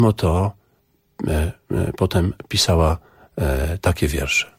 Mimo to potem pisała takie wiersze.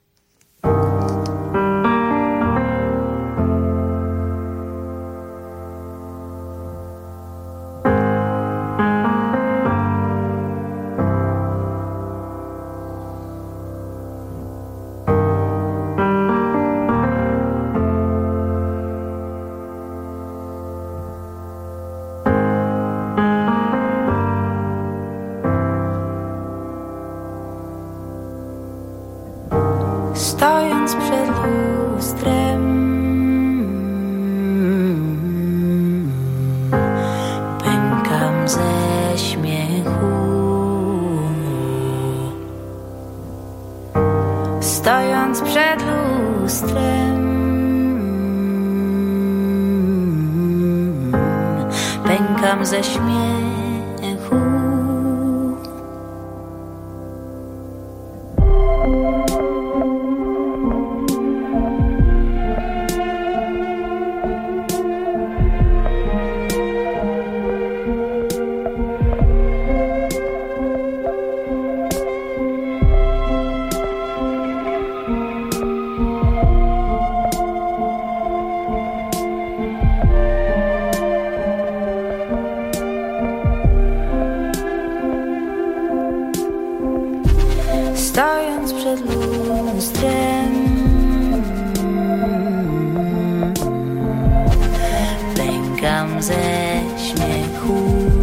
Stojąc przed lustrem, pękam ze śmiechu. Stojąc przed lustrem, pękam ze śmiechu. Stojąc przed lustrem, pękam ze śmiechu.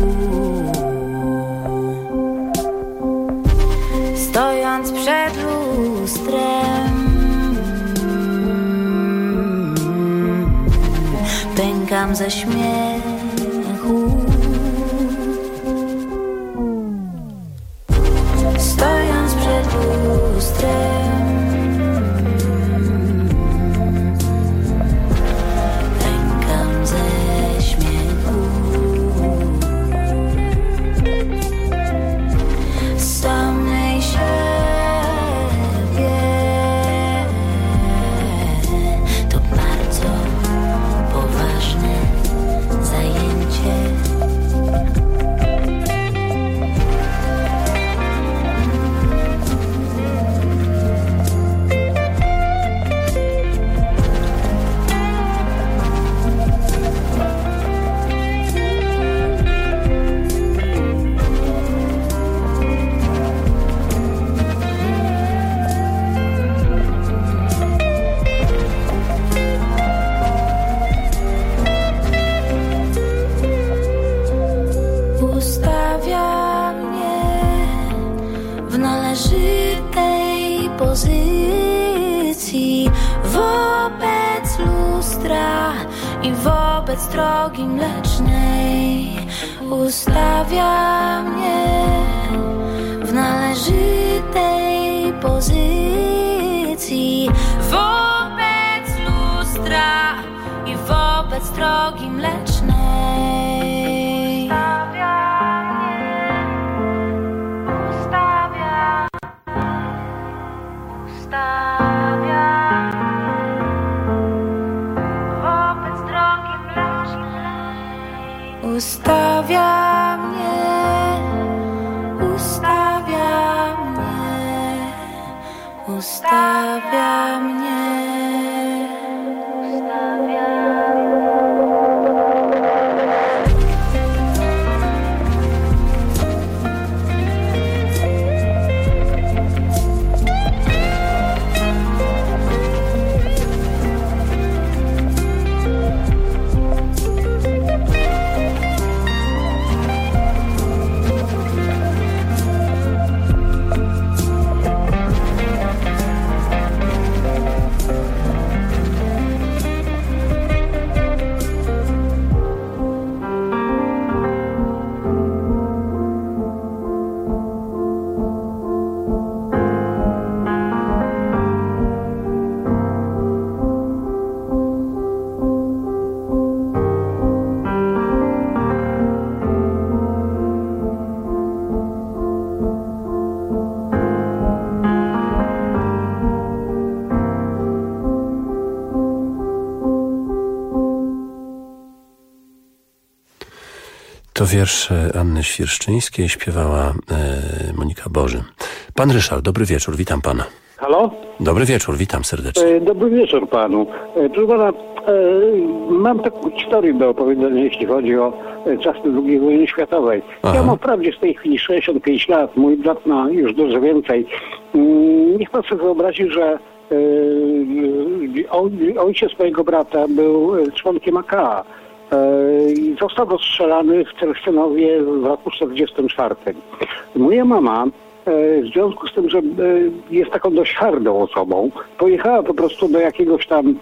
Stojąc przed lustrem, pękam ze śmiechu. Stojąc przed lustrem, pękam ze śmiechu. Samej siebie to bardzo poważne zajęcie. Ustawia mnie w należytej pozycji wobec lustra i wobec drogi mlecznej. Ustawia mnie w należytej pozycji wobec lustra i wobec drogi mlecznej. Ustawia mnie, ustawia mnie, ustawia mnie, ustawia To wiersz Anny Świerszczyńskiej, śpiewała Monika Bożym. Pan Ryszard, dobry wieczór, witam pana. Halo? Dobry wieczór, witam serdecznie. Dobry wieczór panu. Proszę pana, mam taką historię do opowiedzenia, jeśli chodzi o czasy II wojny światowej. Aha. Ja mam wprawdzie w tej chwili 65 lat, mój brat ma już dużo więcej. Niech pan sobie wyobrazi, że ojciec mojego brata był członkiem AK. I został rozstrzelany w Celestinowie w roku 1944. Moja mama, w związku z tym, że jest taką dość hardą osobą, pojechała po prostu do jakiegoś tam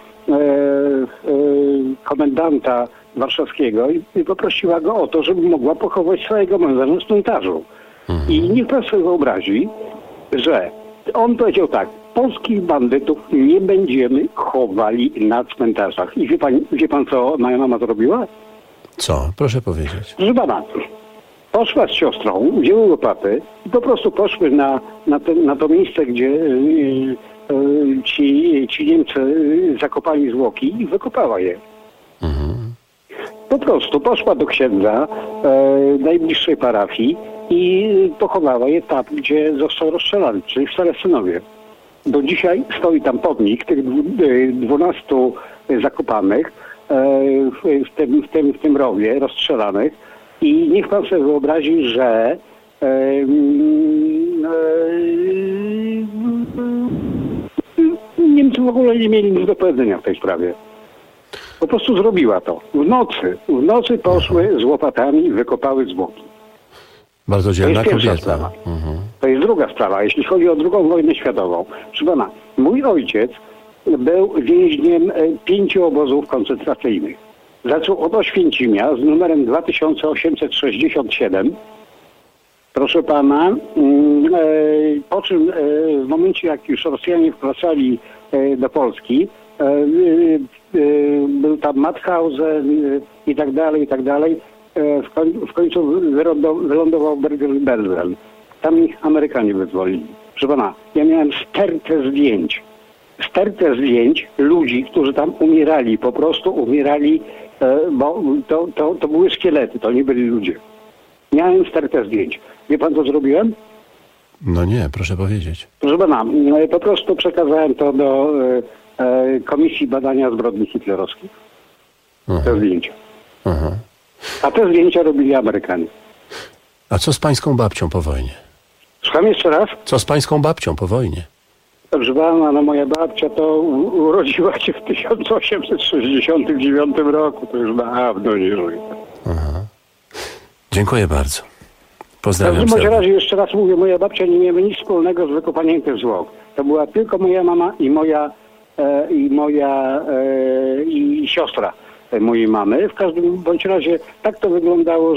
komendanta warszawskiego i poprosiła go o to, żeby mogła pochować swojego męża na cmentarzu. I niech pan sobie wyobrazi, że on powiedział tak: polskich bandytów nie będziemy chowali na cmentarzach. I wie pan co moja mama zrobiła? Co? Proszę powiedzieć. Proszę pana, poszła z siostrą, wzięły łopaty i po prostu poszły na to miejsce, gdzie ci Niemcy zakopali zwłoki i wykopała je. Po prostu poszła do księdza najbliższej parafii i pochowała je tam, gdzie został rozstrzelany, czyli w Celestynowie. Do dzisiaj stoi tam pomnik tych 12 zakopanych w tym rowie rozstrzelanych i niech pan sobie wyobrazi, że Niemcy w ogóle nie mieli nic do powiedzenia w tej sprawie. Po prostu zrobiła to. W nocy poszły z łopatami i wykopały zwłoki. Bardzo dzielna to jest pierwsza kobieta. sprawa. To jest druga sprawa, jeśli chodzi o II wojnę światową. Proszę pana, mój ojciec był więźniem 5 obozów koncentracyjnych. Zaczął od Oświęcimia z numerem 2867. Proszę pana, po czym w momencie, jak już Rosjanie wkraczali do Polski, był tam Mauthausen i tak dalej. W końcu wylądował Bergen-Belsen. Tam ich Amerykanie wyzwolili. Proszę pana, ja miałem stertę zdjęć ludzi, którzy tam umierali, po prostu umierali, bo to były szkielety, to nie byli ludzie. Miałem stertę zdjęć. Wie pan, co zrobiłem? No nie, proszę powiedzieć. Proszę pana, po prostu przekazałem to do Komisji Badania Zbrodni Hitlerowskich. Te zdjęcia. A te zdjęcia robili Amerykanie. A co z pańską babcią po wojnie? Słucham jeszcze raz? Co z pańską babcią po wojnie? Dobrze pana, no moja babcia to urodziła się w 1869 roku. To już dawno nie żyje. Dziękuję bardzo. W Pozdrawiam każdym serdecznie. razie jeszcze raz mówię, moja babcia nie miała nic wspólnego z wykopaniem tych zwłok. To była tylko moja mama i siostra mojej mamy. W każdym bądź razie tak to wyglądało,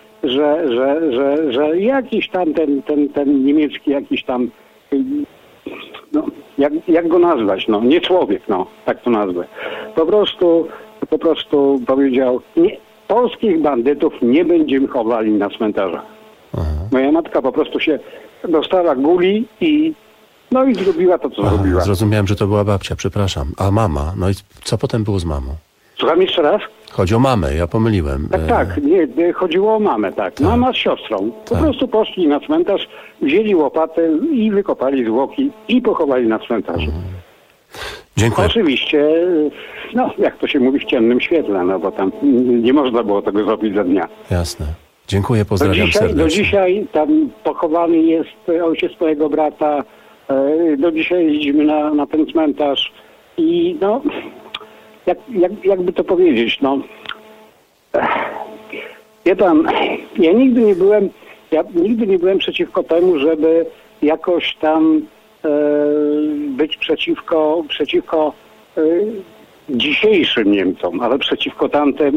że jakiś tam ten niemiecki jakiś tam, no, jak go nazwać, no, nie człowiek, no, tak to nazwę. Po prostu powiedział: nie, polskich bandytów nie będziemy chowali na cmentarzach. Moja matka po prostu się dostała guli i zrobiła to, co zrobiła. Zrozumiałem, że to była babcia, przepraszam. A mama? No i co potem było z mamą? Słucham jeszcze raz? Chodzi o mamę, ja pomyliłem. Tak, nie, chodziło o mamę, tak. Mama z siostrą. Po prostu poszli na cmentarz, wzięli łopatę i wykopali zwłoki i pochowali na cmentarzu. Dziękuję. Oczywiście, no jak to się mówi, w ciemnym świetle, no bo tam nie można było tego zrobić za dnia. Jasne. Dziękuję, pozdrawiam serdecznie. Do dzisiaj tam pochowany jest ojciec mojego brata. Do dzisiaj jeździmy na ten cmentarz i no, jakby to powiedzieć, no, wie pan, ja nigdy nie byłem przeciwko temu, żeby jakoś tam być przeciwko dzisiejszym Niemcom, ale przeciwko tamtym,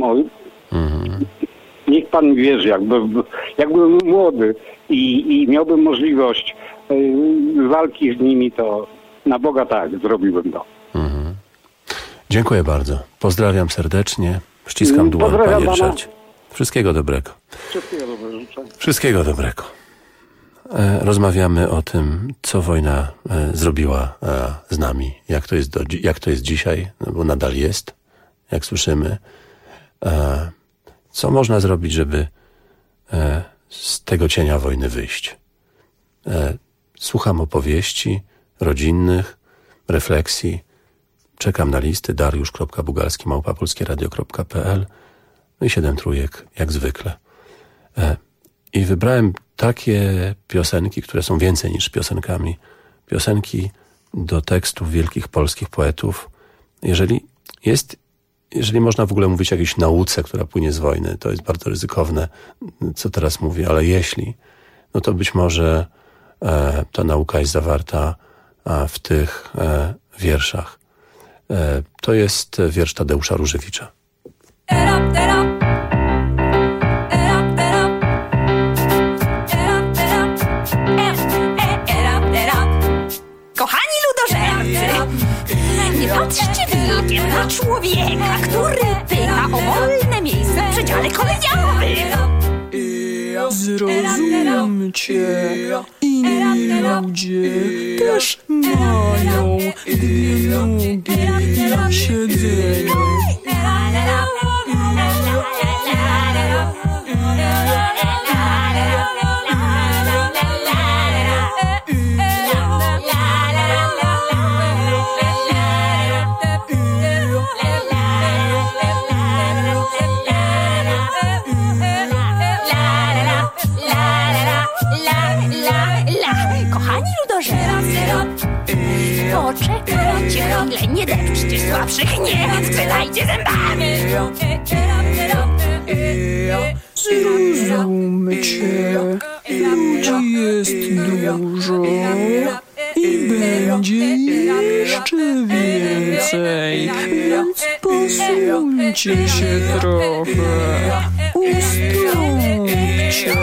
niech pan mi wierzy, jakbym młody i miałbym możliwość walki z nimi, to na Boga tak, zrobiłbym to. Dziękuję bardzo. Pozdrawiam serdecznie. Ściskam dłoń, panie Ryszardzie. Wszystkiego dobrego. Wszystkiego dobrego życzę. Wszystkiego dobrego. Rozmawiamy o tym, co wojna zrobiła z nami. Jak to jest dzisiaj, no bo nadal jest, jak słyszymy. Co można zrobić, żeby z tego cienia wojny wyjść. Słucham opowieści rodzinnych, refleksji. Czekam na listy dariusz.bugalski@polskieradio.pl. No i 7 trójek, jak zwykle. I wybrałem takie piosenki, które są więcej niż piosenkami. Piosenki do tekstów wielkich polskich poetów. Jeżeli można w ogóle mówić o jakiejś nauce, która płynie z wojny, to jest bardzo ryzykowne, co teraz mówię, ale jeśli, no to być może ta nauka jest zawarta w tych wierszach. To jest wiersz Tadeusza Różewicza. Kochani ludożercy, nie patrzcie wilkiem na człowieka, który pyta o wolne miejsce w przedziale kolejowym. Zrozumcie, inni ludzie też mają dwie nogi na siedzeniu. Kochani ludożercy, poczekajcie chwilę, nie depczcie słabszych, nie skrzytajcie zębami. Zrozumcie, ludzi jest dużo i będzie jeszcze więcej, więc posuńcie się trochę, ustąpcie.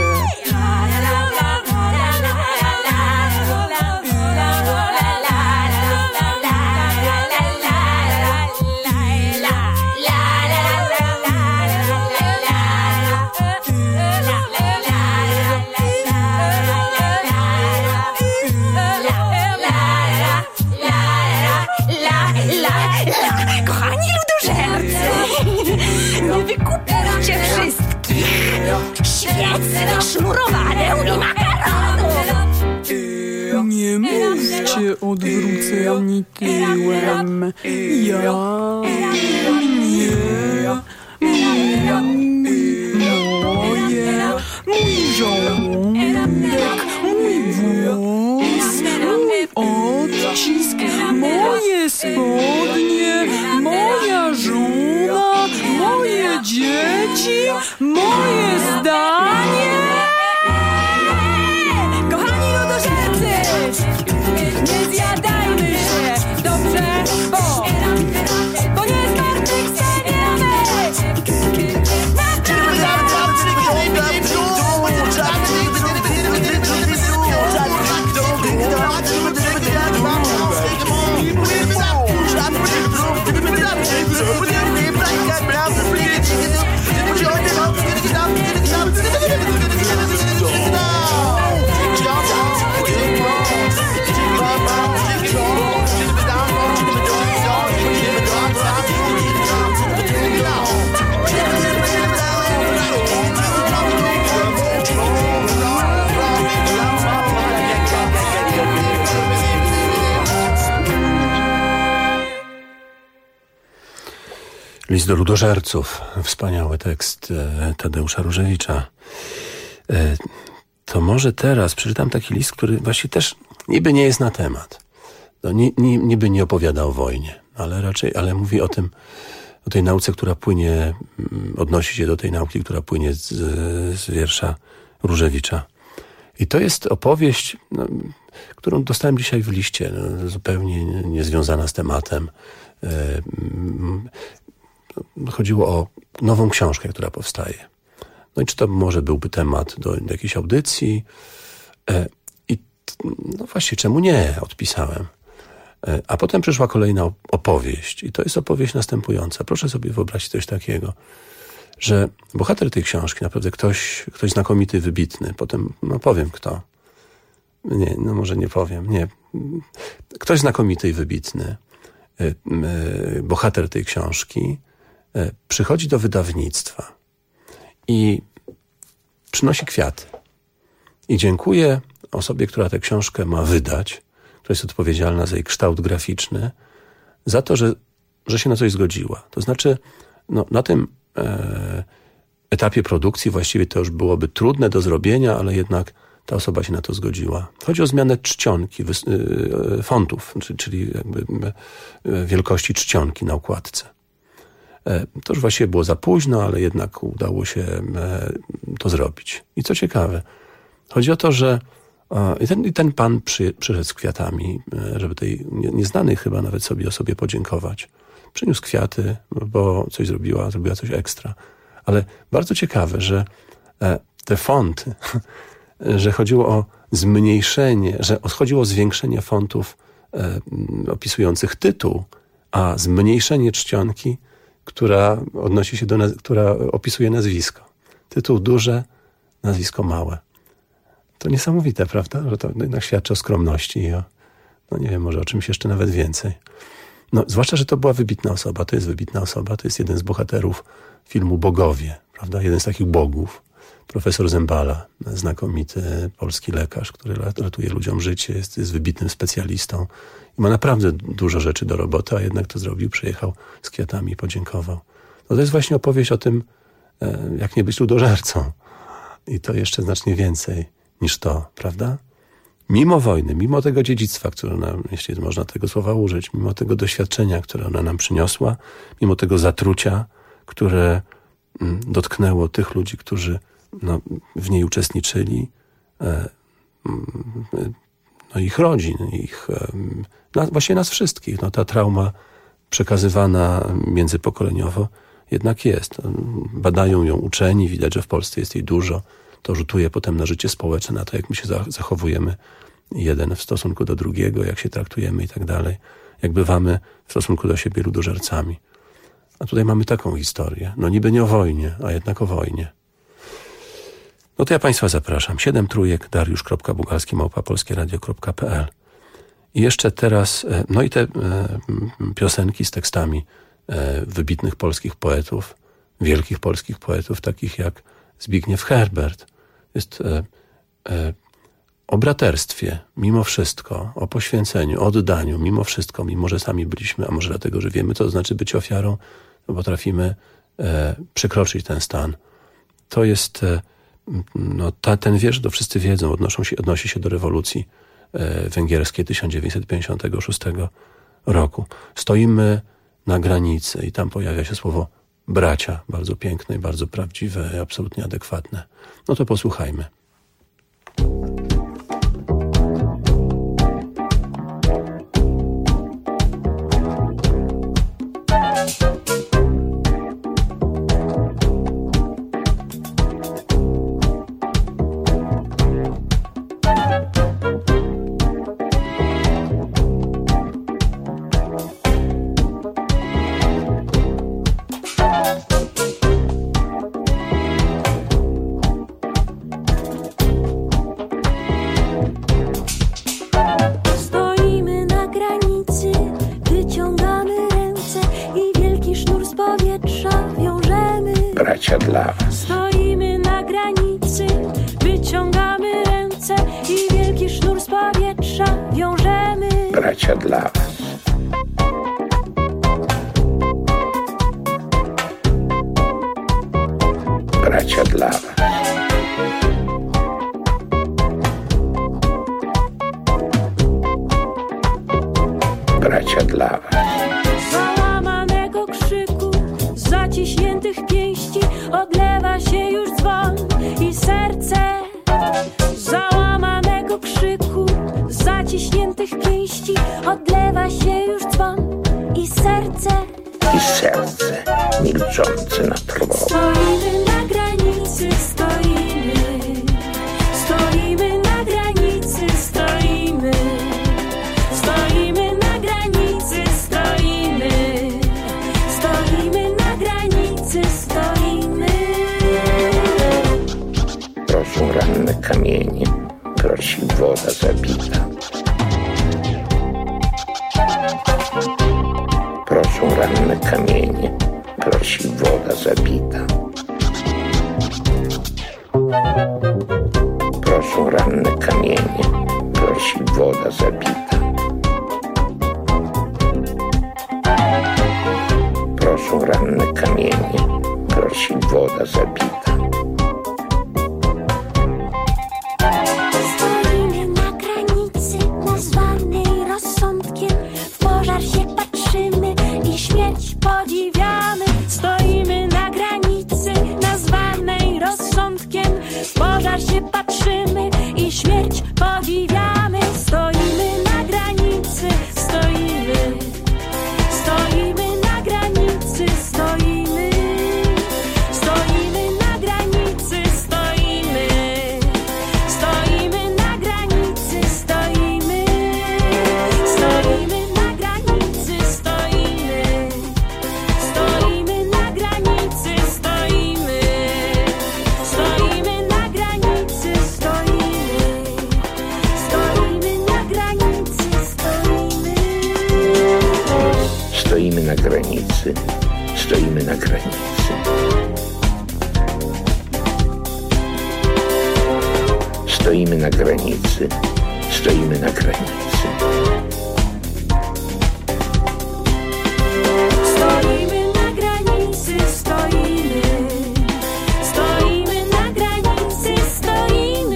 Kochani ludożercy, nie wykupujcie wszystkich świec, sznurowadeł i makaronów. Nie mówcie odwróceni tyłem, ja nie, mój żołądek, mój włos, mój odcisk, moje spodnie, moja żona, moje dzieci, moje zdanie. Kochani ludożercy, nie zjadajmy się, dobrze, bo nie zmartwychwstaniemy. List do ludożerców. Wspaniały tekst Tadeusza Różewicza. To może teraz przeczytam taki list, który właśnie też niby nie jest na temat. No, niby nie opowiada o wojnie, ale mówi o tej nauce, która płynie, odnosi się do tej nauki, która płynie z wiersza Różewicza. I to jest opowieść, którą dostałem dzisiaj w liście, zupełnie niezwiązana z tematem. Chodziło o nową książkę, która powstaje. No i czy to może byłby temat do jakiejś audycji? I no właśnie, czemu nie? Odpisałem. A potem przyszła kolejna opowieść. I to jest opowieść następująca. Proszę sobie wyobrazić coś takiego, że bohater tej książki, naprawdę ktoś znakomity, wybitny, potem powiem kto. Nie, może nie powiem. Nie. Ktoś znakomity i wybitny, bohater tej książki, przychodzi do wydawnictwa i przynosi kwiaty. I dziękuję osobie, która tę książkę ma wydać, która jest odpowiedzialna za jej kształt graficzny, za to, że się na coś zgodziła. To znaczy, na tym etapie produkcji właściwie to już byłoby trudne do zrobienia, ale jednak ta osoba się na to zgodziła. Chodzi o zmianę czcionki, fontów, czyli jakby wielkości czcionki na okładce. To już właściwie było za późno, ale jednak udało się to zrobić. I co ciekawe, chodzi o to, że ten pan przyszedł z kwiatami, żeby tej nieznanej chyba nawet osobie podziękować. Przyniósł kwiaty, bo coś zrobiła coś ekstra. Ale bardzo ciekawe, że te fonty, że chodziło o zmniejszenie, że chodziło o zwiększenie fontów opisujących tytuł, a zmniejszenie czcionki, która odnosi się która opisuje nazwisko. Tytuł duże, nazwisko małe. To niesamowite, prawda? Że to jednak świadczy o skromności i nie wiem, może o czymś jeszcze nawet więcej. Zwłaszcza, że to była wybitna osoba. To jest wybitna osoba. To jest jeden z bohaterów filmu Bogowie, prawda? Jeden z takich bogów. Profesor Zembala, znakomity polski lekarz, który ratuje ludziom życie, jest wybitnym specjalistą i ma naprawdę dużo rzeczy do roboty, a jednak to zrobił, przyjechał z kwiatami i podziękował. To jest właśnie opowieść o tym, jak nie być ludożercą. I to jeszcze znacznie więcej niż to, prawda? Mimo wojny, mimo tego dziedzictwa, które nam, jeśli można tego słowa użyć, mimo tego doświadczenia, które ona nam przyniosła, mimo tego zatrucia, które dotknęło tych ludzi, którzy w niej uczestniczyli, ich rodzin, właśnie nas wszystkich. Ta trauma przekazywana międzypokoleniowo jednak jest. Badają ją uczeni, widać, że w Polsce jest jej dużo. To rzutuje potem na życie społeczne, na to, jak my się zachowujemy jeden w stosunku do drugiego, jak się traktujemy i tak dalej, jak bywamy w stosunku do siebie ludożercami. A tutaj mamy taką historię. Niby nie o wojnie, a jednak o wojnie. To ja Państwa zapraszam. 7 trójek, dariusz.bugalski@polskieradio.pl. I jeszcze teraz, i te piosenki z tekstami wybitnych polskich poetów, wielkich polskich poetów, takich jak Zbigniew Herbert. Jest o braterstwie, mimo wszystko, o poświęceniu, o oddaniu, mimo wszystko, mimo że sami byliśmy, a może dlatego, że wiemy, co to znaczy być ofiarą, potrafimy przekroczyć ten stan. To jest ten wiersz, to wszyscy wiedzą, odnosi się do rewolucji węgierskiej 1956 roku. Stoimy na granicy i tam pojawia się słowo bracia, bardzo piękne i bardzo prawdziwe i absolutnie adekwatne. To posłuchajmy. Bracia dla was. Stoimy na granicy, wyciągamy ręce i wielki sznur z powietrza wiążemy. Bracia dla was. Bracia dla was. Bracia dla was. Załamanego krzyku, zaciśniętych pięści odlewa się już dzwon i serce. Załamanego krzyku, zaciśniętych pięści odlewa się już dzwon i serce. I serce milczące na trwogę. Stoimy na granicy, stoimy. Stoimy na granicy, stoimy. Stoimy na granicy, stoimy. Stoimy na granicy, stoimy. Proszą ranne kamienie, prosi woda zabita. Proszą ranne kamienie, prosi woda zabita. Proszą ranne kamienie, prosi woda zabita. Proszą ranne kamienie, prosi woda zabita. Stoimy na granicy, nazwanej rozsądkiem. W pożar się patrzymy i śmierć podziwiamy. Stoimy na granicy, nazwanej rozsądkiem. W pożar się patrzymy i śmierć podziwiamy. Stoimy na granicy, stoimy. Stoimy na granicy, stoimy. Stoimy na granicy, stoimy. Stoimy na granicy, stoimy. Stoimy na granicy, stoimy. Stoimy na granicy, stoimy. Stoimy na granicy, stoimy. Stoimy na granicy, stoimy. Stoimy na granicy, stoimy na granicy. Stoimy na granicy, stoimy na granicy. Stoimy na granicy, stoimy. Stoimy na granicy, stoimy.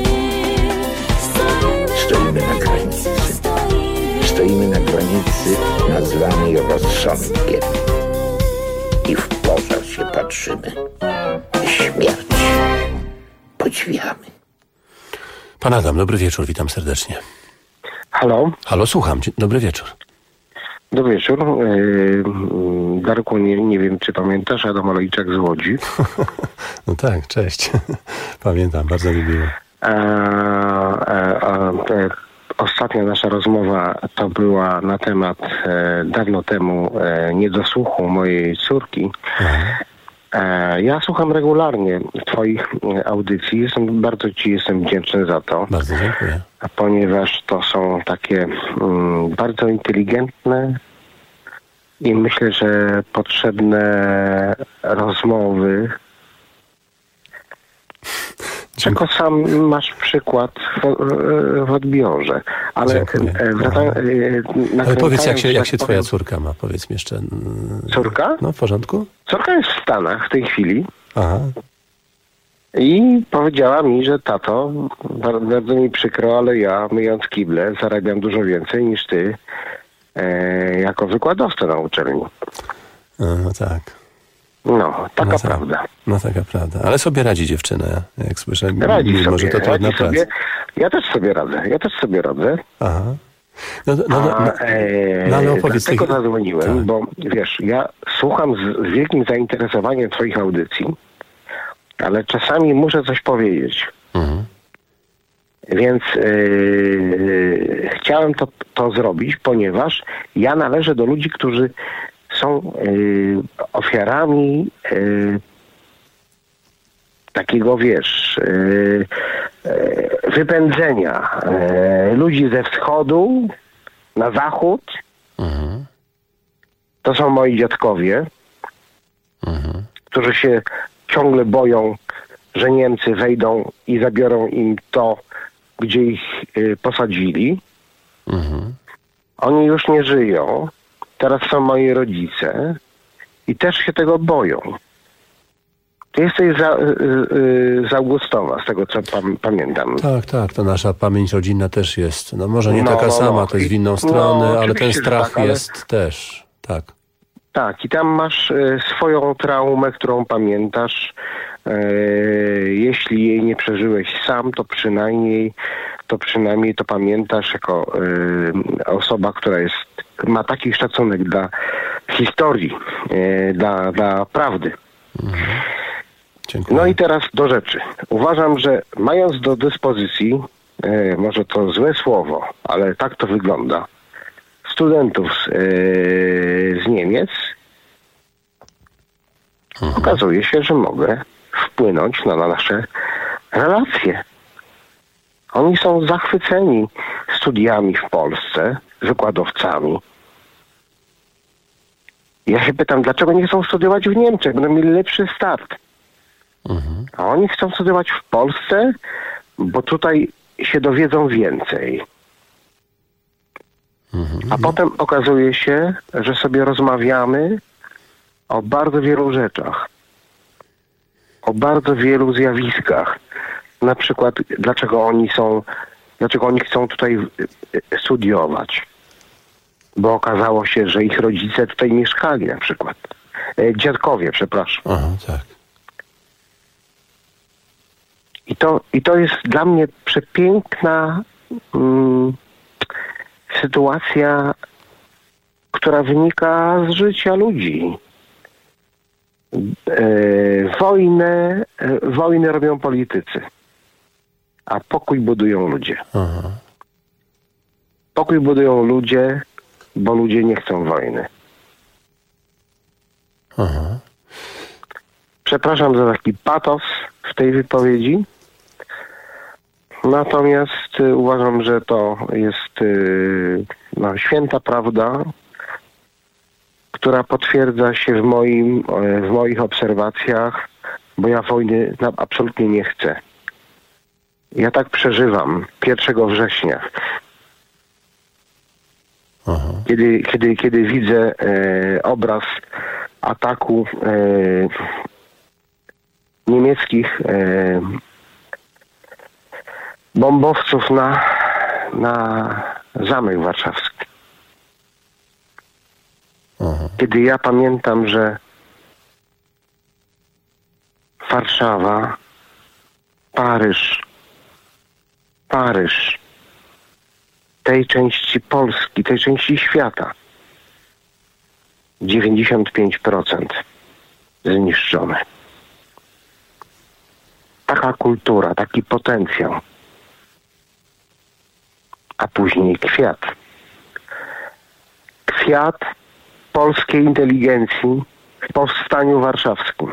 Stoimy na granicy, stoimy na granicy nazwanej rozsądkiem. I w pożar się patrzymy, śmierć podziwiamy. Pan Adam, dobry wieczór, witam serdecznie. Halo? Halo, słucham. Dobry wieczór. Dobry wieczór. Darku, nie wiem, czy pamiętasz, Adam Olejczak z Łodzi. No tak, cześć. Pamiętam, bardzo mi miło. Ostatnia nasza rozmowa to była na temat dawno temu niedosłuchu mojej córki. Ja słucham regularnie twoich audycji. Bardzo ci jestem wdzięczny za to. Bardzo dziękuję. Ponieważ to są takie bardzo inteligentne i myślę, że potrzebne rozmowy. Czego sam masz przykład w odbiorze. Ale ale powiedz, jak się twoja córka ma? Powiedz mi jeszcze. Córka? No, w porządku? Córka jest w Stanach w tej chwili. Aha. I powiedziała mi, że tato, bardzo mi przykro, ale ja, myjąc kible, zarabiam dużo więcej niż ty jako wykładowca na uczelni. No tak. No, taka prawda. No taka prawda. Ale sobie radzi dziewczyna, jak słyszę. Radzi mimo, sobie, że to trudna praca. Ja też sobie radzę. Aha. Ale opowiedz. Dlatego zadzwoniłem, tak. Bo wiesz, ja słucham z wielkim zainteresowaniem twoich audycji, ale czasami muszę coś powiedzieć. Mhm. Więc chciałem to zrobić, ponieważ ja należę do ludzi, którzy są ofiarami takiego, wiesz, wypędzenia ludzi ze wschodu na zachód. Mhm. To są moi dziadkowie, którzy się ciągle boją, że Niemcy wejdą i zabiorą im to, gdzie ich posadzili. Oni już nie żyją. Teraz są moi rodzice i też się tego boją. Ty jesteś z Augustowa, z tego co pamiętam. Tak, to nasza pamięć rodzinna też jest. No może nie taka sama, to jest w inną stronę, ale ten strach tak, jest też. Tak. Tak, i tam masz swoją traumę, którą pamiętasz. Jeśli jej nie przeżyłeś sam, to przynajmniej to pamiętasz jako osoba, która ma taki szacunek dla historii, dla prawdy. Dziękuję. No i teraz do rzeczy. Uważam, że mając do dyspozycji, może to złe słowo, ale tak to wygląda, studentów z Niemiec, okazuje się, że mogę wpłynąć na nasze relacje. Oni są zachwyceni studiami w Polsce, wykładowcami. Ja się pytam, dlaczego nie chcą studiować w Niemczech? Będą mieli lepszy start. A oni chcą studiować w Polsce, bo tutaj się dowiedzą więcej. A potem okazuje się, że sobie rozmawiamy o bardzo wielu rzeczach. O bardzo wielu zjawiskach. Na przykład, dlaczego oni chcą tutaj studiować. Bo okazało się, że ich rodzice tutaj mieszkali na przykład. Dziadkowie, przepraszam. Aha, tak. I to jest dla mnie przepiękna sytuacja, która wynika z życia ludzi. Wojny robią politycy, a pokój budują ludzie. Aha. Pokój budują ludzie, bo ludzie nie chcą wojny. Aha. Przepraszam za taki patos w tej wypowiedzi. Natomiast uważam, że to jest święta prawda, która potwierdza się w moich obserwacjach, bo ja wojny absolutnie nie chcę. Ja tak przeżywam 1 września. Aha. Kiedy widzę obraz ataku niemieckich bombowców na Zamek Warszawski. Aha. Kiedy ja pamiętam, że Warszawa, Paryż, tej części Polski, tej części świata 95% zniszczone. Taka kultura, taki potencjał. A później kwiat. Kwiat polskiej inteligencji w powstaniu warszawskim.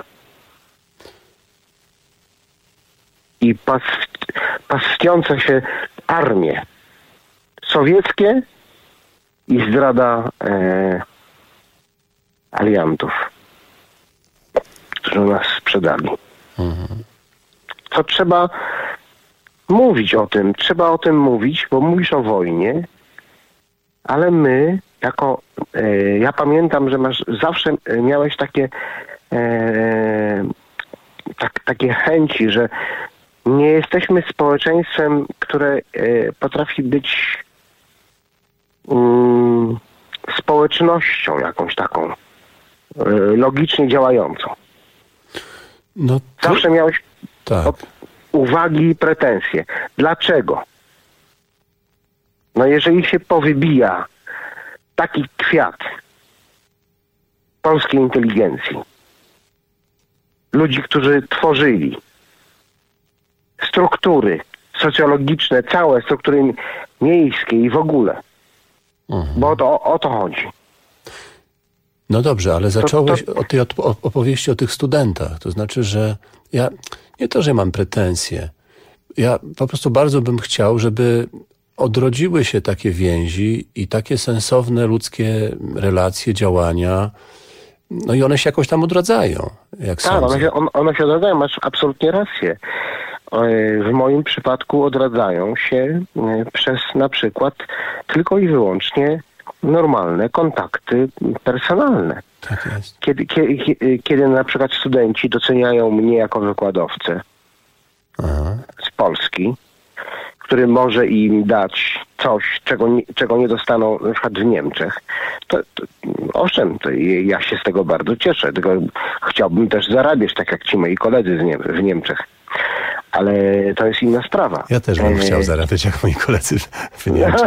I paswiące się armie sowieckie i zdrada aliantów, którzy nas sprzedali. To trzeba mówić o tym. Trzeba o tym mówić, bo mówisz o wojnie, ale my ja pamiętam, że zawsze miałeś takie chęci, że nie jesteśmy społeczeństwem, które potrafi być społecznością jakąś taką logicznie działającą. No to... Zawsze miałeś tak. uwagi i pretensje. Dlaczego? No jeżeli się powybija taki kwiat polskiej inteligencji, ludzi, którzy tworzyli struktury socjologiczne, całe struktury miejskie i w ogóle, bo o to chodzi. No dobrze, ale zacząłeś od tej opowieści o tych studentach. To znaczy, że ja nie to, że mam pretensje. Ja po prostu bardzo bym chciał, żeby odrodziły się takie więzi i takie sensowne ludzkie relacje, działania. No i one się jakoś tam odradzają, jak sądzę. One się odradzają, masz absolutnie rację. W moim przypadku odradzają się przez na przykład tylko i wyłącznie normalne kontakty personalne. Tak jest. Kiedy na przykład studenci doceniają mnie jako wykładowcę z Polski, który może im dać coś, czego nie dostaną na przykład w Niemczech, owszem, ja się z tego bardzo cieszę, tylko chciałbym też zarabiać tak jak ci moi koledzy w Niemczech. Ale to jest inna sprawa. Ja też bym chciał zarabiać jak moi koledzy w Niemczech.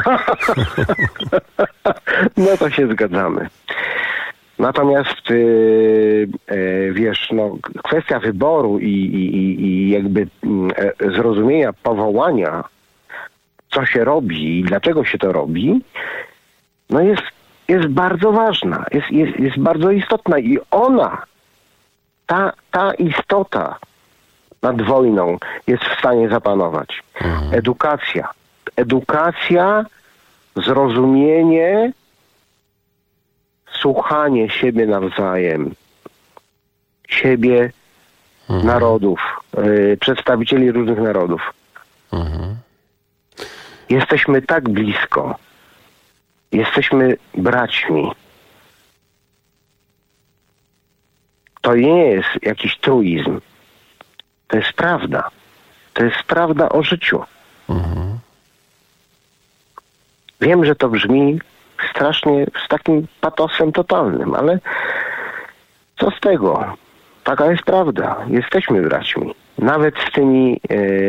No to się zgadzamy. Natomiast wiesz, kwestia wyboru i jakby zrozumienia powołania, co się robi i dlaczego się to robi, no jest bardzo ważna, jest bardzo istotna i ona, ta istota nad wojną jest w stanie zapanować. Edukacja, zrozumienie, słuchanie siebie nawzajem, narodów, przedstawicieli różnych narodów. Jesteśmy tak blisko. Jesteśmy braćmi. To nie jest jakiś truizm. To jest prawda. To jest prawda o życiu. Wiem, że to brzmi strasznie z takim patosem totalnym, ale co z tego? Taka jest prawda. Jesteśmy braćmi. Nawet z tymi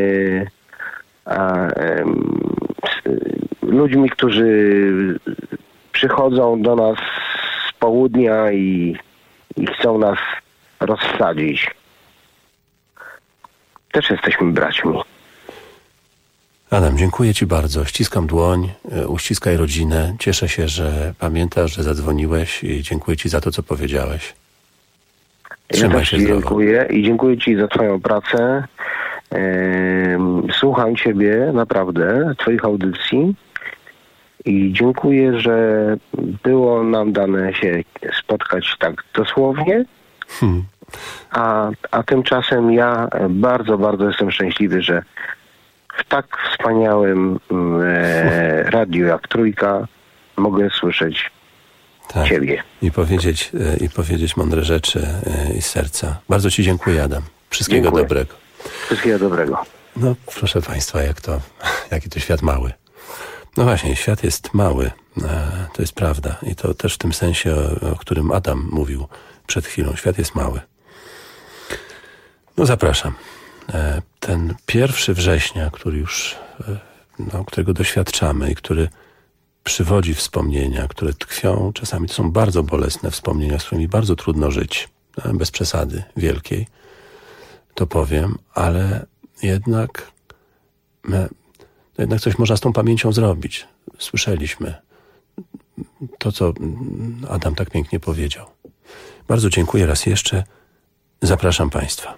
ludźmi, którzy przychodzą do nas z południa i chcą nas rozsadzić. Też jesteśmy braćmi. Adam, dziękuję Ci bardzo. Ściskam dłoń, uściskaj rodzinę. Cieszę się, że pamiętasz, że zadzwoniłeś i dziękuję Ci za to, co powiedziałeś. Trzymaj się zdrowo. Dziękuję i dziękuję Ci za Twoją pracę. Słucham Ciebie naprawdę, Twoich audycji i dziękuję, że było nam dane się spotkać tak dosłownie. A tymczasem ja bardzo, bardzo jestem szczęśliwy, że w tak wspaniałym radiu jak Trójka mogę słyszeć Ciebie. I powiedzieć mądre rzeczy i z serca. Bardzo Ci dziękuję, Adam. Wszystkiego dobrego. Wszystkiego dobrego. No, proszę Państwa, jaki to świat mały. No właśnie, świat jest mały. To jest prawda. I to też w tym sensie, o którym Adam mówił przed chwilą. Świat jest mały. No zapraszam. Ten 1 września, który już, którego doświadczamy i który przywodzi wspomnienia, które tkwią, czasami to są bardzo bolesne wspomnienia, z którymi bardzo trudno żyć, bez przesady wielkiej, to powiem, ale jednak coś można z tą pamięcią zrobić. Słyszeliśmy to, co Adam tak pięknie powiedział. Bardzo dziękuję raz jeszcze. Zapraszam Państwa.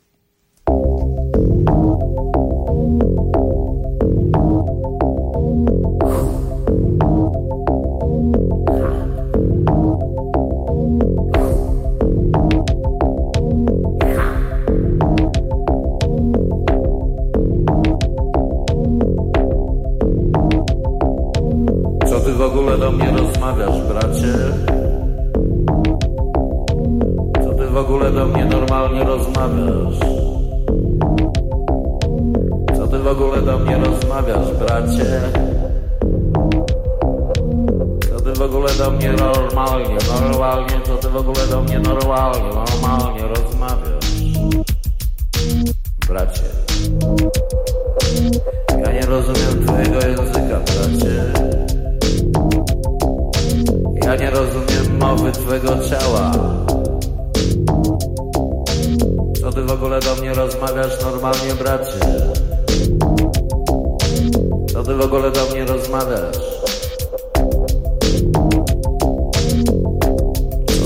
Co ty w ogóle do mnie rozmawiasz, bracie? Co ty w ogóle do mnie normalnie rozmawiasz? Co ty w ogóle do mnie rozmawiasz, bracie? Co ty w ogóle do mnie normalnie, co ty w ogóle do mnie normalnie rozmawiasz, bracie? Ja nie rozumiem twojego języka, bracie. Ja nie rozumiem mowy twojego ciała. Co ty w ogóle do mnie rozmawiasz normalnie, bracie? Co ty w ogóle do mnie rozmawiasz? Co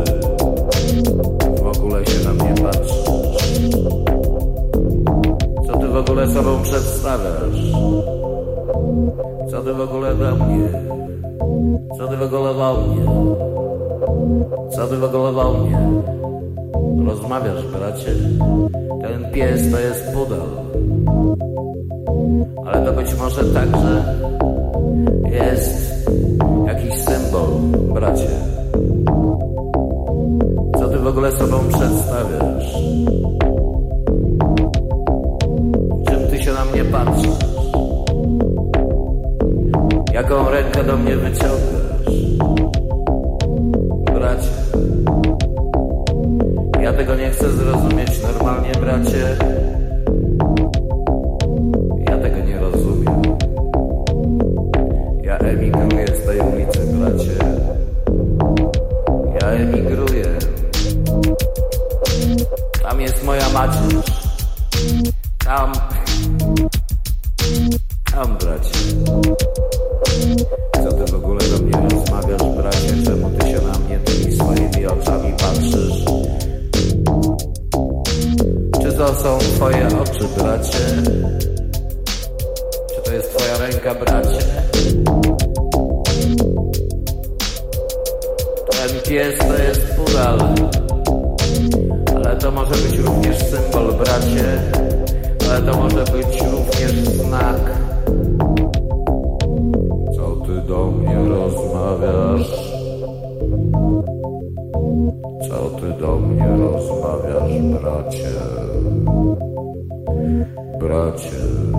ty w ogóle się na mnie patrzysz? Co ty w ogóle sobą przedstawiasz? Co ty w ogóle do mnie? Co ty w ogóle do mnie? Co ty w ogóle do mnie? Rozmawiasz, bracie? Ten pies to jest pudel. Ale to być może także jest jakiś symbol, bracie. Co ty w ogóle sobą przedstawiasz? Czym ty się na mnie patrzysz? Jaką rękę do mnie wyciągasz? Bracie, ja tego nie chcę zrozumieć normalnie, bracie. Ja tego nie rozumiem. Ja emigruję z tej ulicy, bracie. Ja emigruję. Tam jest moja macierz. Tam, bracie. Co ty w ogóle do mnie rozmawiasz, bracie? Czemu ty się na mnie tymi swoimi oczami patrzysz? Czy to są twoje oczy, bracie? Czy to jest twoja ręka, bracie? Ten pies to jest pudel. Ale to może być również symbol, bracie. Ale to może być również znak. bracie, bracie.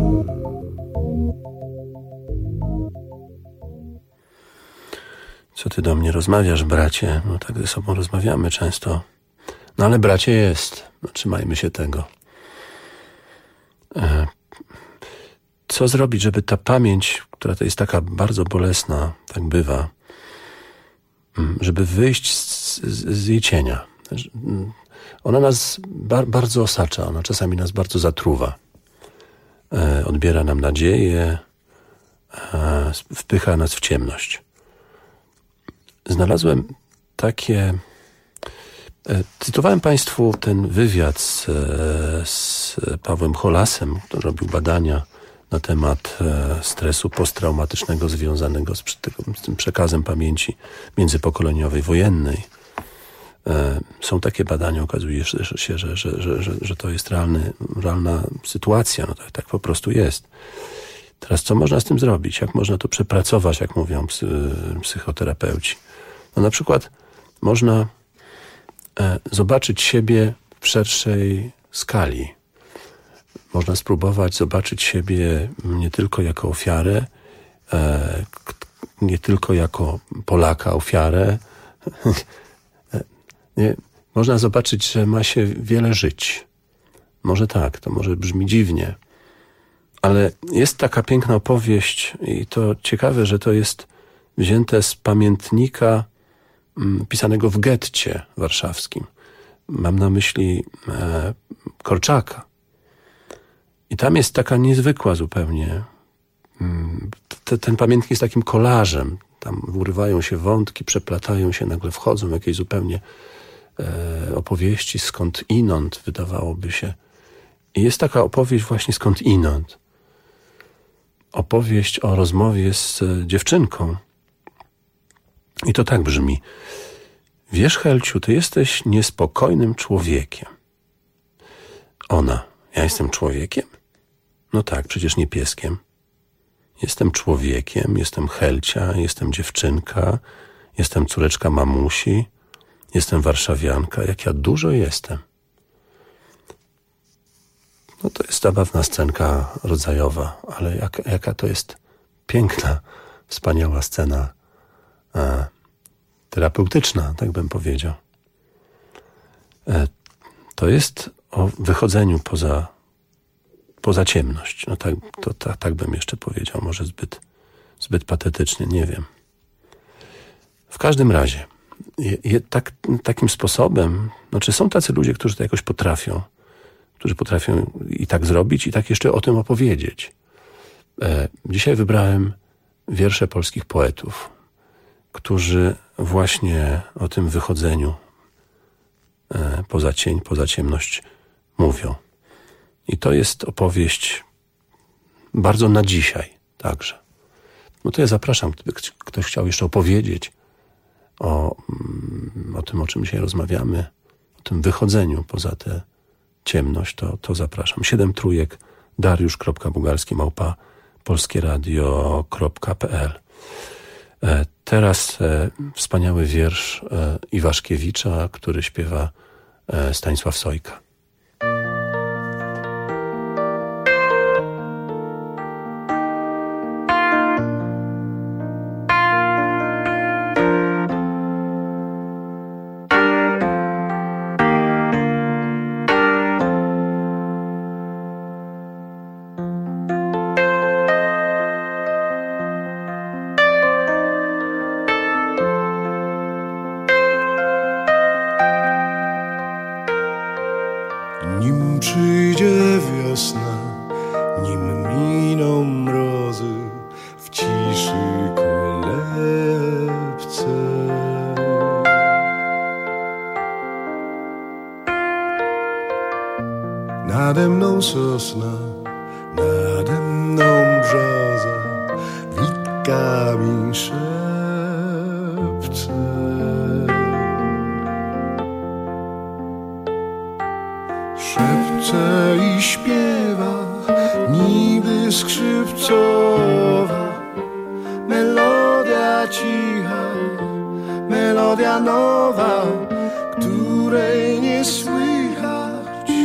Co ty do mnie rozmawiasz, bracie? No tak ze sobą rozmawiamy często. No ale bracie jest. No, trzymajmy się tego. Co zrobić, żeby ta pamięć, która to jest taka bardzo bolesna, tak bywa, żeby wyjść z jej cienia. Ona nas bardzo osacza, ona czasami nas bardzo zatruwa. Odbiera nam nadzieję, wpycha nas w ciemność. Znalazłem takie... Cytowałem Państwu ten wywiad z Pawłem Holasem, który robił badania na temat stresu posttraumatycznego związanego z tym przekazem pamięci międzypokoleniowej, wojennej. Są takie badania, okazuje się, że to jest realna sytuacja. No tak po prostu jest. Teraz co można z tym zrobić? Jak można to przepracować, jak mówią psychoterapeuci? No na przykład można zobaczyć siebie w szerszej skali. Można spróbować zobaczyć siebie nie tylko jako ofiarę, nie tylko jako Polaka ofiarę. Nie, można zobaczyć, że ma się wiele żyć. Może tak, to może brzmi dziwnie, ale jest taka piękna opowieść i to ciekawe, że to jest wzięte z pamiętnika pisanego w getcie warszawskim. Mam na myśli Korczaka. I tam jest taka niezwykła zupełnie. Ten pamiętnik jest takim kolażem. Tam urywają się wątki, przeplatają się, nagle wchodzą jakieś zupełnie opowieści skądinąd, wydawałoby się. I jest taka opowieść właśnie skądinąd. Opowieść o rozmowie z dziewczynką. I to tak brzmi. Wiesz, Helciu, ty jesteś niespokojnym człowiekiem. Ona. Ja jestem człowiekiem? No tak, przecież nie pieskiem. Jestem człowiekiem, jestem Helcia, jestem dziewczynka, jestem córeczka mamusi, jestem warszawianka. Jak ja dużo jestem. No to jest zabawna scenka rodzajowa, ale jaka to jest piękna, wspaniała scena terapeutyczna, tak bym powiedział. To jest o wychodzeniu poza ciemność. No tak bym jeszcze powiedział, może zbyt patetycznie, nie wiem. W każdym razie, takim sposobem, znaczy są tacy ludzie, którzy to jakoś potrafią, którzy potrafią i tak zrobić, i tak jeszcze o tym opowiedzieć. Dzisiaj wybrałem wiersze polskich poetów, którzy właśnie o tym wychodzeniu poza cień, poza ciemność mówią. I to jest opowieść bardzo na dzisiaj także. No to ja zapraszam, gdyby ktoś chciał jeszcze opowiedzieć o tym, o czym dzisiaj rozmawiamy, o tym wychodzeniu poza tę ciemność, to zapraszam. 7 trójek, dariusz.bugalski@polskieradio.pl. Teraz wspaniały wiersz Iwaszkiewicza, który śpiewa Stanisław Sojka. Nim przyjdzie wiosna, nim miną mrozy w ciszy kolebce, nade mną sosna, nade mną brzoza, witkami szepce. Szepce i śpiewa, niby skrzypcowa, melodia cicha, melodia nowa, której nie słychać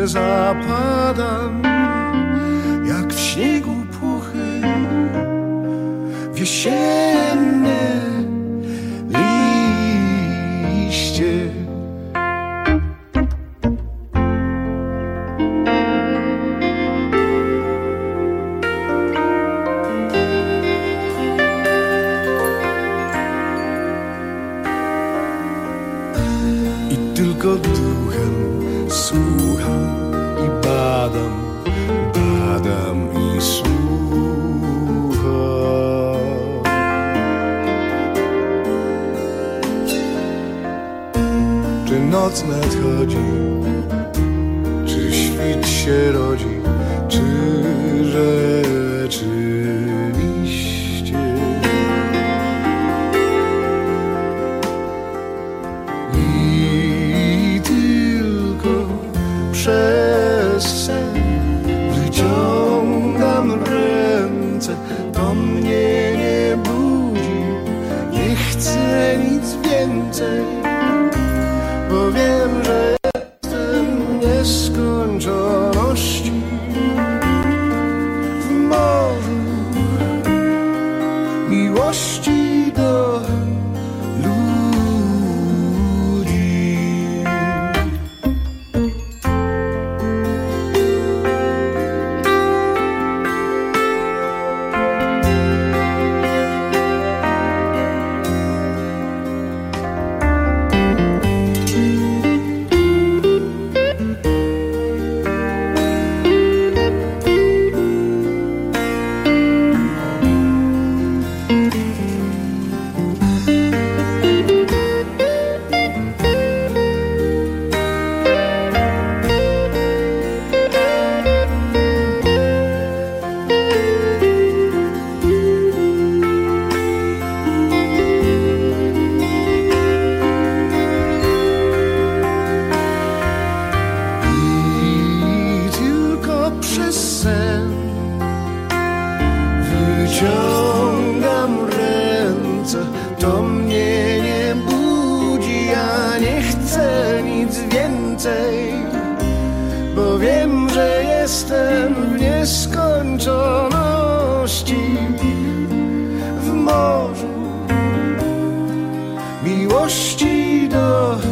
że zapadam jak w śniegu puchy jesienne liście. I tylko duchem słucham i badam i słucham. Czy noc nadchodzi, czy świt się rodzi, czy rzeczywiście i tylko przez sen wyciągam ręce, to mnie nie budzi, nie chcę nic więcej, bo wiem, że jestem w nieskończoności, w morzu miłości do ludzi. I tylko przez sen wyciągam ręce, to mnie nie budzi, ja nie chcę nic więcej, bo wiem, że jestem w nieskończoności, w morzu miłości do ludzi.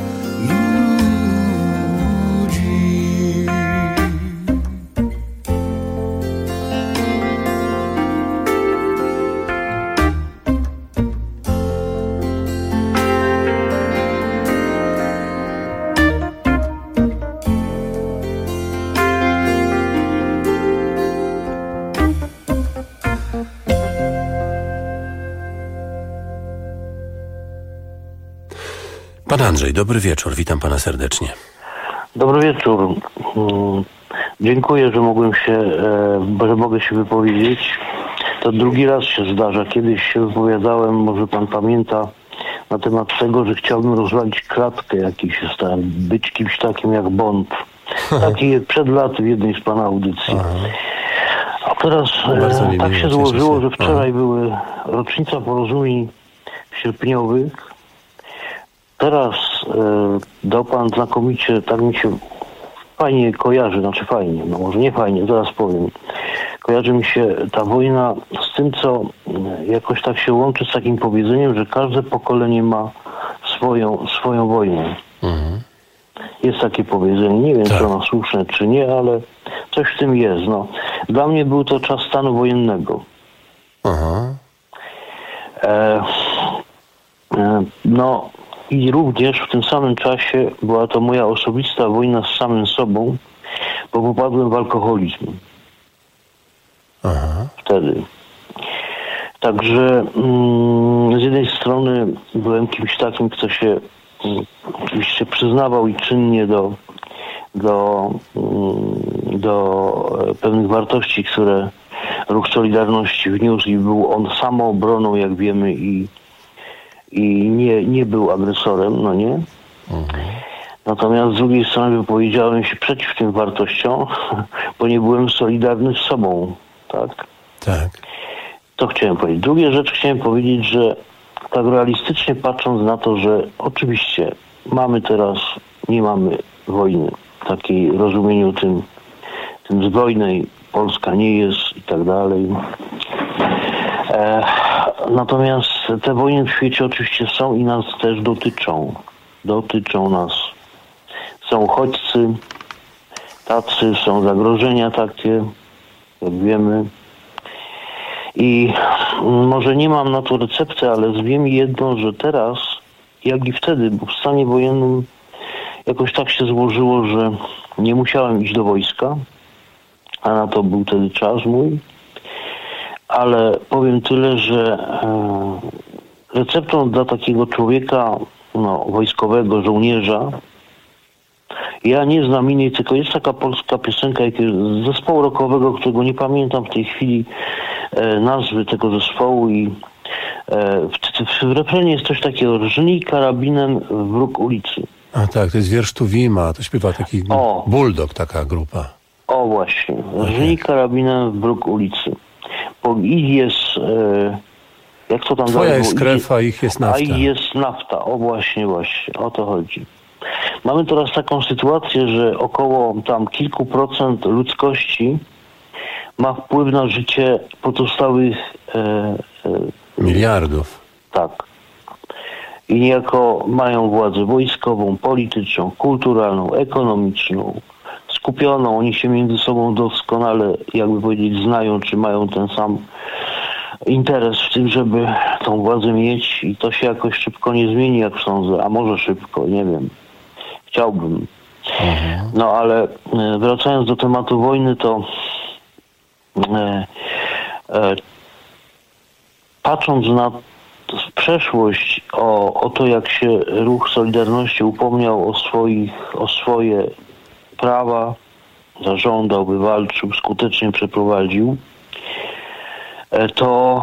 Pan Andrzej, dobry wieczór, witam pana serdecznie. Dobry wieczór. Dziękuję, że mogę się wypowiedzieć. To drugi raz się zdarza. Kiedyś się wypowiadałem, może pan pamięta, na temat tego, że chciałbym rozwalić klatkę, jaki się stałem, być kimś takim jak Bond. Taki przed laty w jednej z pana audycji. Aha. A teraz tak się złożyło, że wczoraj były rocznica porozumień sierpniowych. Teraz dał pan znakomicie, tak mi się fajnie kojarzy, znaczy fajnie, no może nie fajnie, zaraz powiem. Kojarzy mi się ta wojna z tym, co jakoś tak się łączy z takim powiedzeniem, że każde pokolenie ma swoją wojnę. Mhm. Jest takie powiedzenie, nie wiem, czy ono słuszne, czy nie, ale coś w tym jest. No. Dla mnie był to czas stanu wojennego. Aha. No i również w tym samym czasie była to moja osobista wojna z samym sobą, bo popadłem w alkoholizm. Aha. Wtedy. Także z jednej strony byłem kimś takim, kto się oczywiście przyznawał i czynnie do pewnych wartości, które ruch Solidarności wniósł i był on samoobroną, jak wiemy, i nie był agresorem, no nie? Mhm. Natomiast z drugiej strony wypowiedziałem się przeciw tym wartościom, bo nie byłem solidarny z sobą, tak? Tak. To chciałem powiedzieć. Druga rzecz, chciałem powiedzieć, że tak realistycznie patrząc na to, że oczywiście nie mamy wojny. takiej rozumieniu tym zbrojnej, Polska nie jest i tak dalej. Natomiast te wojny w świecie oczywiście są i nas też dotyczą. Dotyczą nas. Są uchodźcy, tacy, są zagrożenia takie, jak wiemy. I może nie mam na to recepty, ale wiem jedno, że teraz, jak i wtedy, bo w stanie wojennym jakoś tak się złożyło, że nie musiałem iść do wojska, a na to był wtedy czas mój. Ale powiem tyle, że receptą dla takiego człowieka, wojskowego, żołnierza, ja nie znam innej, tylko jest taka polska piosenka jakiegoś zespołu rockowego, którego nie pamiętam w tej chwili nazwy tego zespołu i w refrenie jest coś takiego: rżnij karabinem w bruk ulicy. A tak, to jest wiersz Tuwima, to śpiewa taki Bulldog, taka grupa. O właśnie, rżnij karabinem w bruk ulicy. Bo ich jest, jak to tam Twoja dalej, jest krew, a ich jest nafta. A ich jest nafta, o właśnie, o to chodzi. Mamy teraz taką sytuację, że około tam kilku procent ludzkości ma wpływ na życie pozostałych miliardów. Tak. I niejako mają władzę wojskową, polityczną, kulturalną, ekonomiczną, skupioną. Oni się między sobą doskonale, jakby powiedzieć, znają, czy mają ten sam interes w tym, żeby tą władzę mieć i to się jakoś szybko nie zmieni, jak sądzę, a może szybko, nie wiem. Chciałbym. No ale wracając do tematu wojny, to patrząc na przeszłość, o to, jak się ruch Solidarności upomniał o swoje prawa, zażądał, wywalczył, skutecznie przeprowadził, to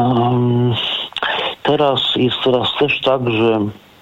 jest teraz też tak, że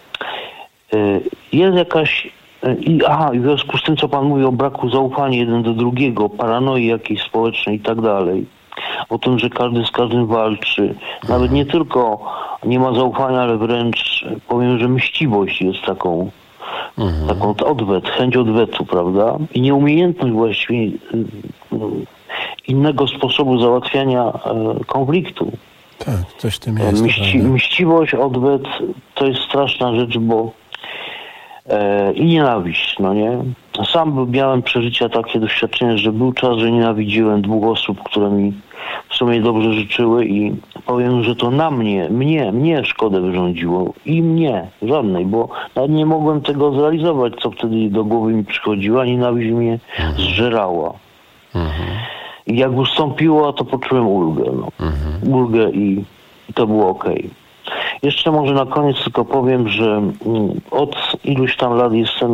jest jakaś i w związku z tym, co pan mówi o braku zaufania jeden do drugiego, paranoi jakiejś społecznej i tak dalej, o tym, że każdy z każdym walczy, nawet nie tylko nie ma zaufania, ale wręcz powiem, że mściwość jest taką chęć odwetu, prawda? I nieumiejętność właściwie innego sposobu załatwiania konfliktu. Tak, coś w tym jest. Mściwość, odwet to jest straszna rzecz, bo i nienawiść, no nie? Sam miałem przeżycia, takie doświadczenie, że był czas, że nienawidziłem dwóch osób, które mi w sumie dobrze życzyły i powiem, że to na mnie szkodę wyrządziło i mnie, żadnej, bo nawet nie mogłem tego zrealizować, co wtedy do głowy mi przychodziło, a nienawiść mnie zżerała. I jak ustąpiło, to poczułem ulgę, ulgę i to było okej. Jeszcze może na koniec tylko powiem, że od iluś tam lat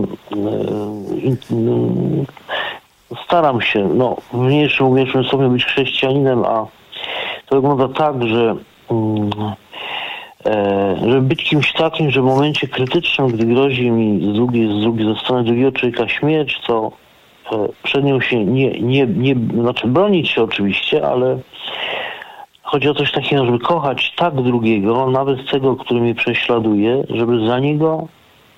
staram się, w mniejszym stopniu być chrześcijaninem, a to wygląda tak, że żeby być kimś takim, że w momencie krytycznym, gdy grozi mi ze strony drugiego człowieka śmierć, to przed nią się znaczy bronić się oczywiście, ale chodzi o coś takiego, żeby kochać tak drugiego, nawet tego, który mnie prześladuje, żeby za niego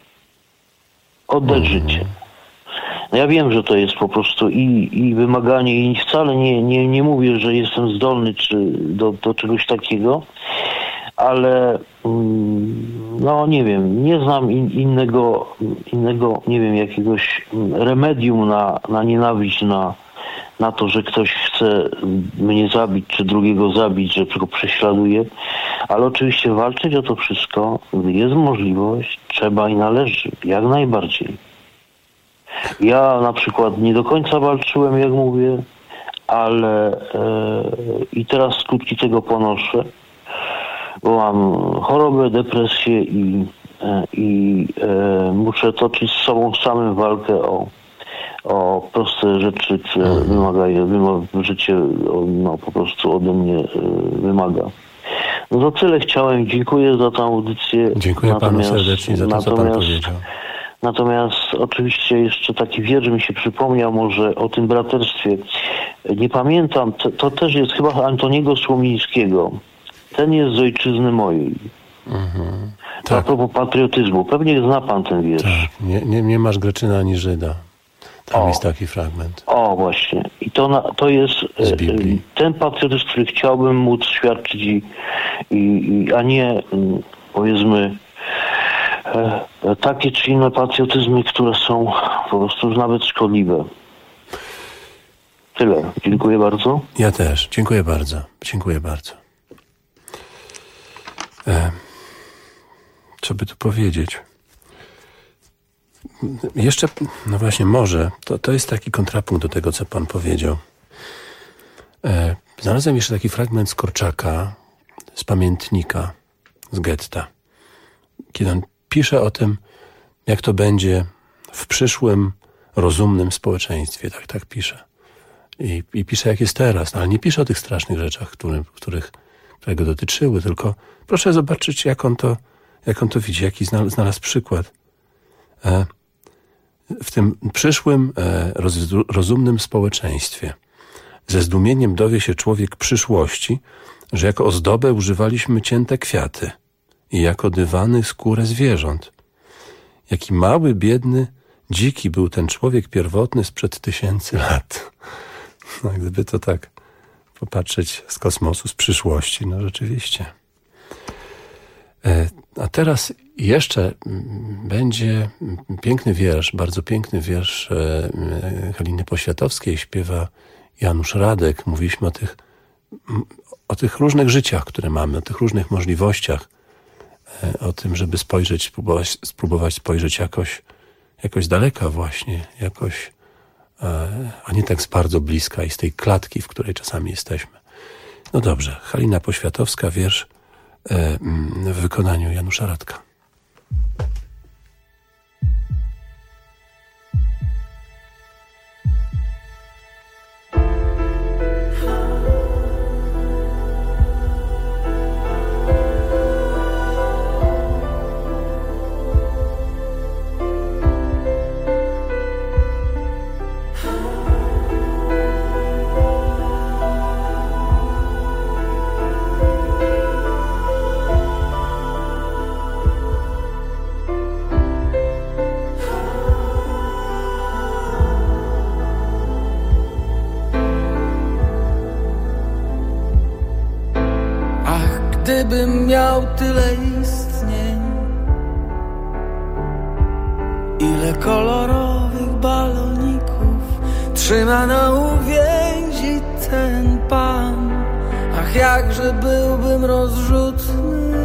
oddać życie. No ja wiem, że to jest po prostu i wymaganie i wcale nie mówię, że jestem zdolny czy do czegoś takiego, ale nie wiem, nie znam innego, nie wiem, jakiegoś remedium na nienawiść, na to, że ktoś chce mnie zabić, czy drugiego zabić, że go prześladuje, ale oczywiście walczyć o to wszystko, gdy jest możliwość, trzeba i należy, jak najbardziej. Ja na przykład nie do końca walczyłem, jak mówię, ale i teraz skutki tego ponoszę, bo mam chorobę, depresję i muszę toczyć z sobą samym walkę o proste rzeczy, które życie po prostu ode mnie wymaga. No to tyle chciałem. Dziękuję za tę audycję. Dziękuję panu serdecznie za to, co pan powiedział. Natomiast oczywiście jeszcze taki wiersz mi się przypomniał może o tym braterstwie. Nie pamiętam, to też jest chyba Antoniego Słomińskiego. Ten jest z ojczyzny mojej. Tak. A propos patriotyzmu. Pewnie zna pan ten wiersz. Tak. Nie masz Greczyna ani Żyda. Tam jest taki fragment. O, właśnie. I to jest ten patriotyzm, który chciałbym móc świadczyć, a nie, powiedzmy, takie czy inne patriotyzmy, które są po prostu nawet szkodliwe. Tyle. Dziękuję bardzo. Ja też. Dziękuję bardzo. Dziękuję bardzo. Co by tu powiedzieć? Jeszcze, no właśnie, może, to jest taki kontrapunkt do tego, co pan powiedział. Znalazłem jeszcze taki fragment z Korczaka, z pamiętnika, z getta, kiedy on pisze o tym, jak to będzie w przyszłym, rozumnym społeczeństwie. Tak pisze. I pisze, jak jest teraz, ale nie pisze o tych strasznych rzeczach, które go dotyczyły, tylko proszę zobaczyć, jak on to widzi, jaki znalazł przykład. W tym przyszłym, rozumnym społeczeństwie ze zdumieniem dowie się człowiek przyszłości, że jako ozdobę używaliśmy cięte kwiaty i jako dywany skórę zwierząt. Jaki mały, biedny, dziki był ten człowiek pierwotny sprzed 1000 lat. No, gdyby to tak popatrzeć z kosmosu, z przyszłości, no rzeczywiście. A teraz jeszcze będzie piękny wiersz, bardzo piękny wiersz Haliny Poświatowskiej. Śpiewa Janusz Radek. Mówiliśmy o tych różnych życiach, które mamy, o tych różnych możliwościach, o tym, żeby spróbować spojrzeć jakoś z daleka właśnie, a nie tak z bardzo bliska i z tej klatki, w której czasami jesteśmy. No dobrze, Halina Poświatowska, wiersz w wykonaniu Janusza Radka. Gdybym miał tyle istnień, ile kolorowych baloników trzyma na uwięzi ten pan. Ach, jakże byłbym rozrzutny,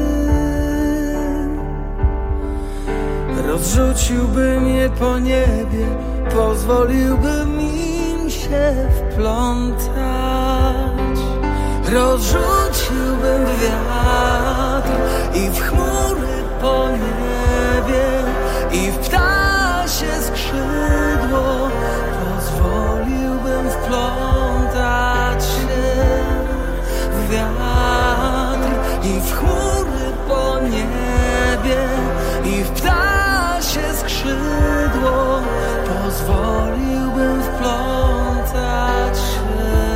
rozrzuciłbym je po niebie, pozwoliłbym im się wplątać. Rozrzuciłbym wiatr i w chmury po niebie i w ptasie skrzydło pozwoliłbym wplątać się w wiatr i w chmury po niebie i w ptasie skrzydło pozwoliłbym wplątać się.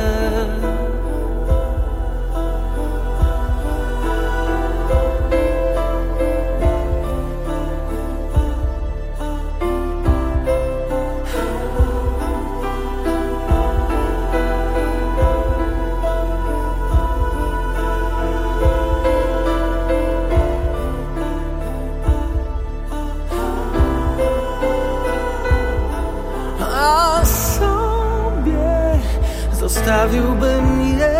Zostawiłbym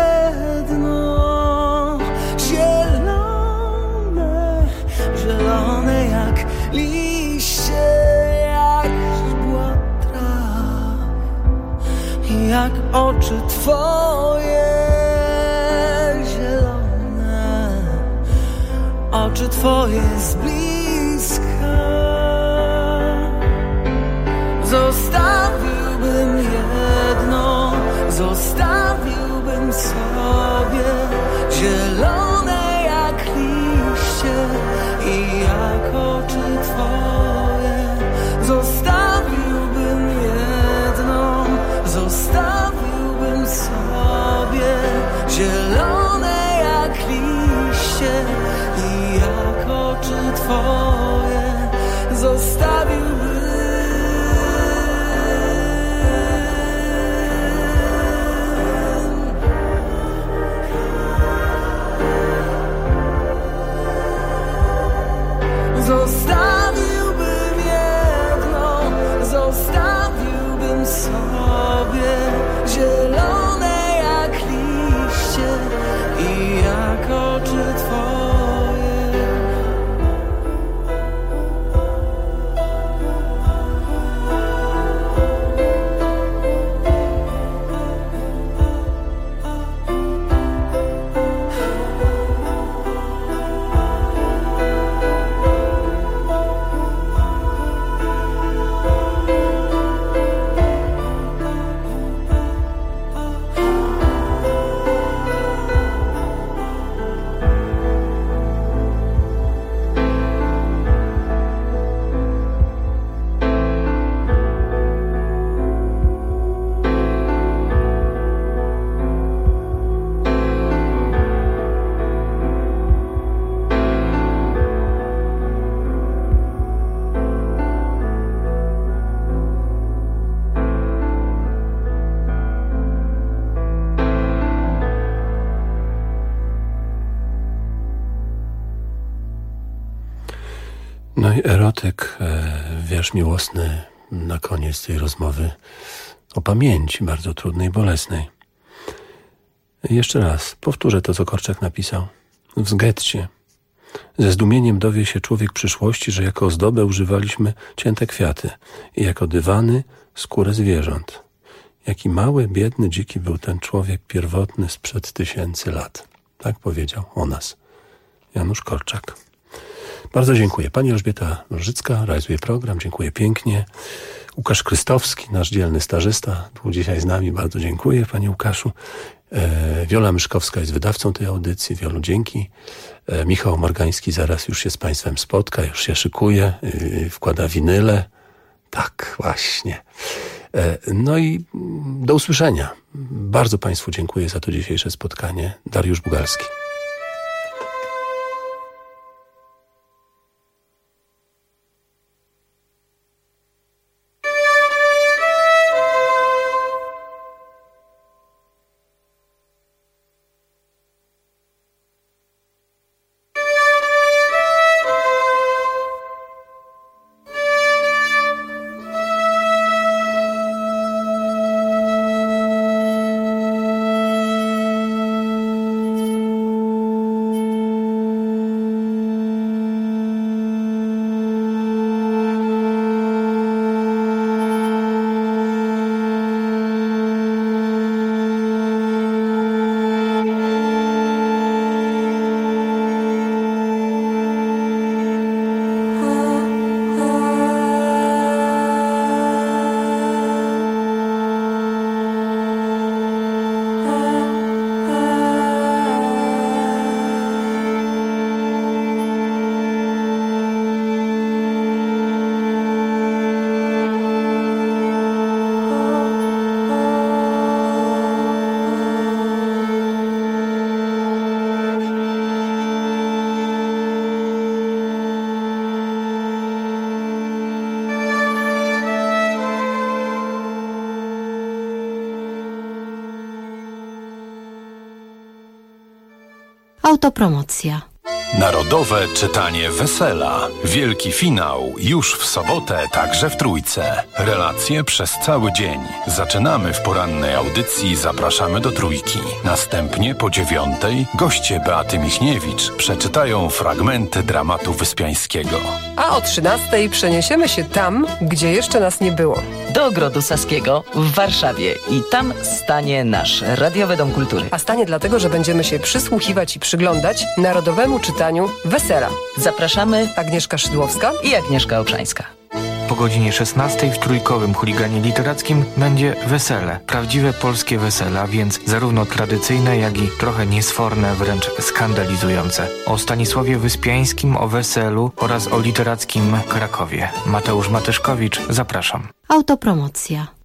jedno zielone, zielone jak liście, jak źdźbła traw i jak oczy twoje zielone, oczy twoje z bliska. Zostawiłbym jedno, zostawiłbym sobie zielone jak liście i jak oczy twoje. Zostawiłbym jedno, zostawiłbym sobie zielone jak liście i jak oczy twoje. Zostawiłbym No i erotyk, wiersz miłosny na koniec tej rozmowy o pamięci bardzo trudnej, bolesnej. Jeszcze raz, powtórzę to, co Korczak napisał. W getcie. Ze zdumieniem dowie się człowiek przyszłości, że jako ozdobę używaliśmy cięte kwiaty i jako dywany skórę zwierząt. Jaki mały, biedny, dziki był ten człowiek pierwotny sprzed 1000 lat. Tak powiedział o nas Janusz Korczak. Bardzo dziękuję. Pani Elżbieta Różycka realizuje program. Dziękuję pięknie. Łukasz Krystowski, nasz dzielny stażysta, był dzisiaj z nami. Bardzo dziękuję, panie Łukaszu. Wiola Myszkowska jest wydawcą tej audycji. Wiolu, dzięki. Michał Morgański zaraz już się z państwem spotka, już się szykuje, wkłada winyle. Tak, właśnie. No i do usłyszenia. Bardzo państwu dziękuję za to dzisiejsze spotkanie. Dariusz Bugalski. Autopromocja. Narodowe czytanie Wesela. Wielki finał już w sobotę, także w Trójce. Relacje przez cały dzień. Zaczynamy w porannej audycji, zapraszamy do Trójki. Następnie po 9:00 goście Beaty Michniewicz przeczytają fragmenty dramatu Wyspiańskiego. A o 13:00 przeniesiemy się tam, gdzie jeszcze nas nie było. Do Ogrodu Saskiego w Warszawie i tam stanie nasz Radiowy Dom Kultury. A stanie dlatego, że będziemy się przysłuchiwać i przyglądać Narodowemu czytaniu Wesela. Zapraszamy Agnieszka Szydłowska i Agnieszka Obszańska. Po godzinie 16:00 w Trójkowym Chuliganie Literackim będzie wesele. Prawdziwe polskie wesela, więc zarówno tradycyjne, jak i trochę niesforne, wręcz skandalizujące. O Stanisławie Wyspiańskim, o weselu oraz o literackim Krakowie. Mateusz Matyszkowicz, zapraszam. Autopromocja.